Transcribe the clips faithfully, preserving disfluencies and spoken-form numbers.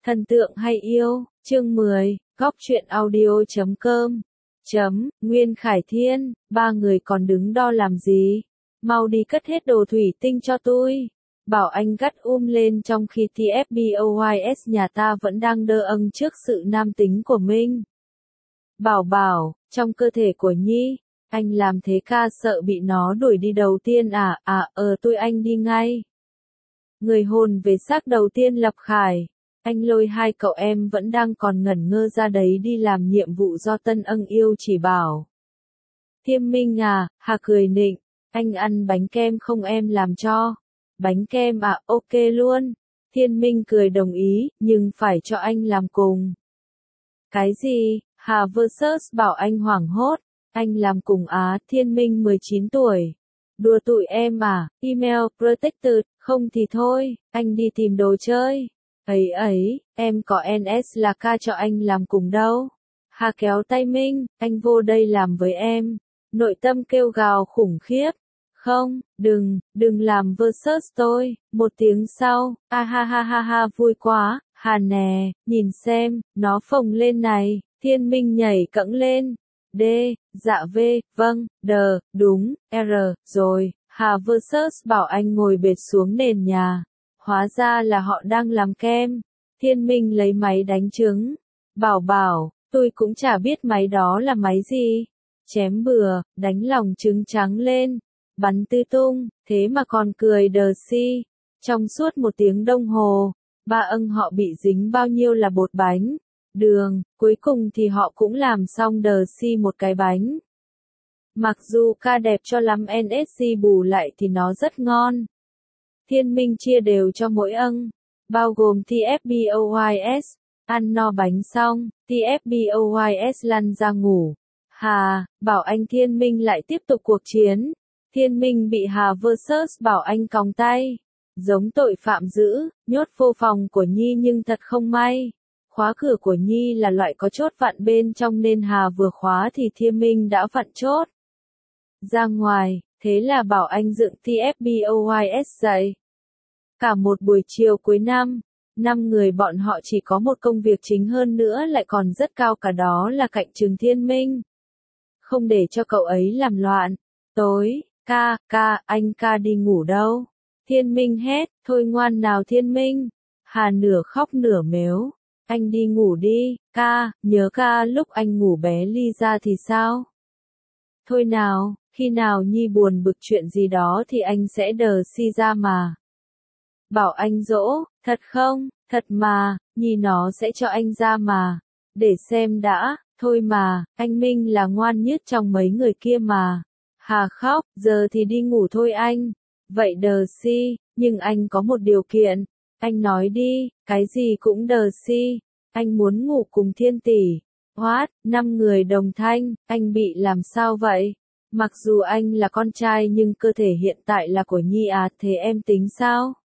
Thần tượng hay yêu, chương mười, góc truyện audio chấm com, chấm, Nguyên Khải Thiên, ba người còn đứng đo làm gì? Mau đi cất hết đồ thủy tinh cho tôi. Bảo Anh gắt um lên trong khi tê ép boys nhà ta vẫn đang đơ âng trước sự nam tính của mình. Bảo bảo, trong cơ thể của Nhi, anh làm thế ca sợ bị nó đuổi đi đầu tiên à, à, ờ tôi anh đi ngay. Người hồn về xác đầu tiên Lập Khải. Anh lôi hai cậu em vẫn đang còn ngẩn ngơ ra đấy đi làm nhiệm vụ do Tân Ân yêu chỉ bảo. Thiêm Minh à, Hà cười nịnh, anh ăn bánh kem không em làm cho. Bánh kem à, ok luôn. Thiên Minh cười đồng ý, nhưng phải cho anh làm cùng. Cái gì? Hà versus Bảo Anh hoảng hốt. Anh làm cùng á, Thiên Minh mười chín tuổi. Đùa tụi em à, email protected, không thì thôi, anh đi tìm đồ chơi. Ấy ấy, em có en ét là ca cho anh làm cùng đâu. Hà kéo tay Minh, anh vô đây làm với em. Nội tâm kêu gào khủng khiếp. Không, đừng, đừng làm versus tôi. Một tiếng sau, a ha ha ha ha vui quá, Hà nè, nhìn xem, nó phồng lên này. Thiên Minh nhảy cẫng lên. D, dạ V, vâng, D, đúng, R, rồi. Hà versus Bảo Anh ngồi bệt xuống nền nhà. Hóa ra là họ đang làm kem. Thiên Minh lấy máy đánh trứng. Bảo bảo, tôi cũng chả biết máy đó là máy gì. Chém bừa, đánh lòng trứng trắng lên. Bắn tứ tung, thế mà còn cười đờ si. Trong suốt một tiếng đồng hồ, ba ân họ bị dính bao nhiêu là bột bánh, đường, cuối cùng thì họ cũng làm xong đờ si một cái bánh. Mặc dù ca đẹp cho lắm en ét xê bù lại thì nó rất ngon. Thiên Minh chia đều cho mỗi ân, bao gồm tê ép boys, ăn no bánh xong, tê ép boys lăn ra ngủ. Hà, Bảo Anh Thiên Minh lại tiếp tục cuộc chiến. Thiên Minh bị Hà versus Bảo Anh còng tay. Giống tội phạm dữ, nhốt vô phòng của Nhi nhưng thật không may. Khóa cửa của Nhi là loại có chốt vặn bên trong nên Hà vừa khóa thì Thiên Minh đã vặn chốt. Ra ngoài, thế là Bảo Anh dựng tê ép boys dậy. Cả một buổi chiều cuối năm, năm người bọn họ chỉ có một công việc chính hơn nữa lại còn rất cao cả đó là cạnh trường Thiên Minh. Không để cho cậu ấy làm loạn. Tối, ca, ca, anh ca đi ngủ đâu? Thiên Minh hét, thôi ngoan nào Thiên Minh. Hà nửa khóc nửa mếu. Anh đi ngủ đi, ca, nhớ ca lúc anh ngủ bé Ly ra thì sao? Thôi nào, khi nào Nhi buồn bực chuyện gì đó thì anh sẽ đờ si ra mà. Bảo Anh dỗ, thật không, thật mà, Nhi nó sẽ cho anh ra mà. Để xem đã, thôi mà, anh Minh là ngoan nhất trong mấy người kia mà. Hà khóc, giờ thì đi ngủ thôi anh. Vậy đờ si, nhưng anh có một điều kiện. Anh nói đi, cái gì cũng đờ si. Anh muốn ngủ cùng Thiên tỷ. What, năm người đồng thanh, anh bị làm sao vậy? Mặc dù anh là con trai nhưng cơ thể hiện tại là của Nhi à, thế em tính sao?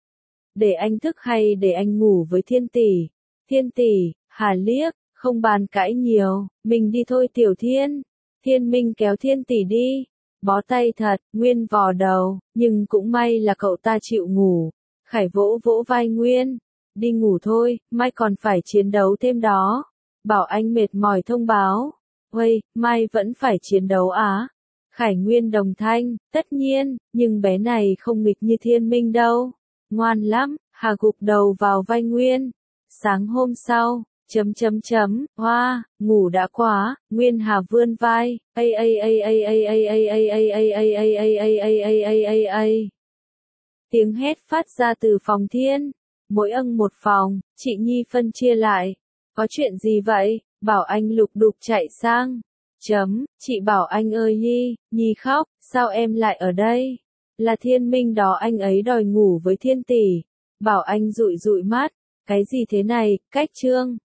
Để anh thức hay để anh ngủ với Thiên tỷ? Thiên tỷ, Hà liếc, không bàn cãi nhiều, mình đi thôi Tiểu Thiên. Thiên Minh kéo Thiên tỷ đi. Bó tay thật, Nguyên vò đầu, nhưng cũng may là cậu ta chịu ngủ. Khải vỗ vỗ vai Nguyên. Đi ngủ thôi, mai còn phải chiến đấu thêm đó. Bảo Anh mệt mỏi thông báo. Uây, mai vẫn phải chiến đấu á? Khải Nguyên đồng thanh, tất nhiên, nhưng bé này không nghịch như Thiên Minh đâu. Ngoan lắm, Hà gục đầu vào vai Nguyên. Sáng hôm sau, chấm chấm chấm, hoa, ngủ đã quá, Nguyên Hà vươn vai, ai ai ai ai ai ai ai ai ai ai ai ai ai ai ai ai ai ai ai. Tiếng hét phát ra từ phòng Thiên. Mỗi ân một phòng, chị Nhi phân chia lại. Có chuyện gì vậy? Bảo Anh lục đục chạy sang. Chấm, chị Bảo Anh ơi Nhi, Nhi khóc, sao em lại ở đây? Là Thiên Minh đó anh ấy đòi ngủ với Thiên tỷ. Bảo Anh dụi dụi mắt. Cái gì thế này, cách trương?